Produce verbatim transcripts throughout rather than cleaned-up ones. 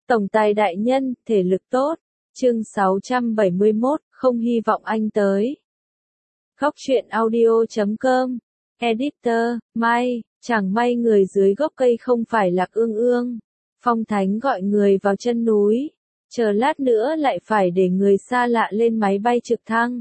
Tổng tài đại nhân, thể lực tốt. Chương sáu trăm bảy mươi mốt, không hy vọng anh tới. Góc truyện audio chấm com. Editor, may, chẳng may người dưới gốc cây không phải Lạc Ương Ương. Phong Thánh gọi người vào chân núi. Chờ lát nữa lại phải để người xa lạ lên máy bay trực thăng.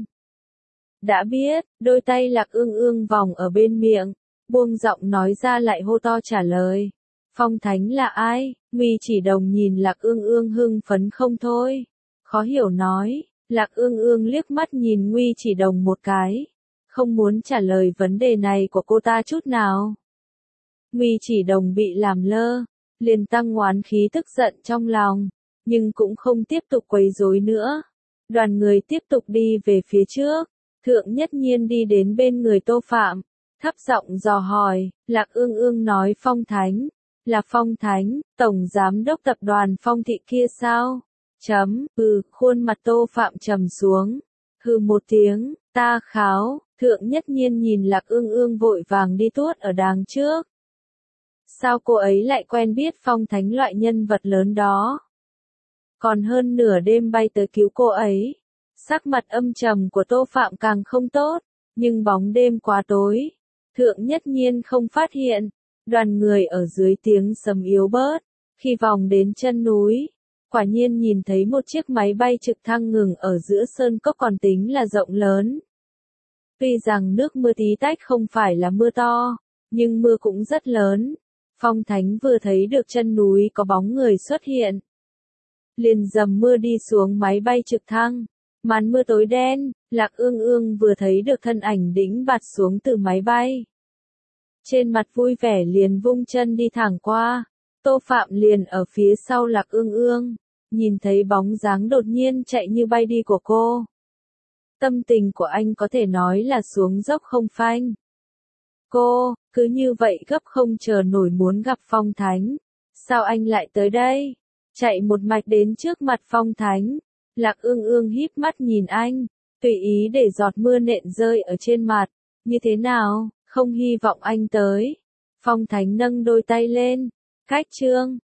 Đã biết, đôi tay Lạc Ương Ương vòng ở bên miệng, buông giọng nói ra lại hô to trả lời. Phong Thánh là ai? Ngụy Chỉ Đồng nhìn Lạc Ương Ương hưng phấn không thôi. Khó hiểu nói, Lạc Ương Ương liếc mắt nhìn Ngụy Chỉ Đồng một cái. Không muốn trả lời vấn đề này của cô ta chút nào. Ngụy Chỉ Đồng bị làm lơ, liền tăng oán khí tức giận trong lòng, nhưng cũng không tiếp tục quấy rối nữa. Đoàn người tiếp tục đi về phía trước, Thượng Nhất Nhiên đi đến bên người Tô Phạm, thấp giọng dò hỏi, Lạc Ương Ương nói Phong Thánh, là Phong Thánh, Tổng Giám đốc Tập đoàn Phong Thị kia sao? Chấm, ừ, khuôn mặt Tô Phạm trầm xuống, hừ một tiếng, ta kháo, Thượng Nhất Nhiên nhìn Lạc Ương Ương vội vàng đi tuốt ở đằng trước. Sao cô ấy lại quen biết Phong Thánh loại nhân vật lớn đó? Còn hơn nửa đêm bay tới cứu cô ấy. Sắc mặt âm trầm của Tô Phạm càng không tốt, nhưng bóng đêm quá tối. Thượng Nhất Nhiên không phát hiện, đoàn người ở dưới tiếng sấm yếu bớt. Khi vòng đến chân núi, quả nhiên nhìn thấy một chiếc máy bay trực thăng ngừng ở giữa sơn cốc còn tính là rộng lớn. Tuy rằng nước mưa tí tách không phải là mưa to, nhưng mưa cũng rất lớn. Phong Thánh vừa thấy được chân núi có bóng người xuất hiện, liền dầm mưa đi xuống máy bay trực thăng. Màn mưa tối đen, Lạc Ương Ương vừa thấy được thân ảnh đĩnh bạt xuống từ máy bay. Trên mặt vui vẻ liền vung chân đi thẳng qua. Tô Phạm liền ở phía sau Lạc Ương Ương, nhìn thấy bóng dáng đột nhiên chạy như bay đi của cô. Tâm tình của anh có thể nói là xuống dốc không phanh. Cô, cứ như vậy gấp không chờ nổi muốn gặp Phong Thánh. Sao anh lại tới đây? Chạy một mạch đến trước mặt Phong Thánh. Lạc Ương Ương híp mắt nhìn anh, tùy ý để giọt mưa nện rơi ở trên mặt. Như thế nào, không hy vọng anh tới. Phong Thánh nâng đôi tay lên. Khách trương,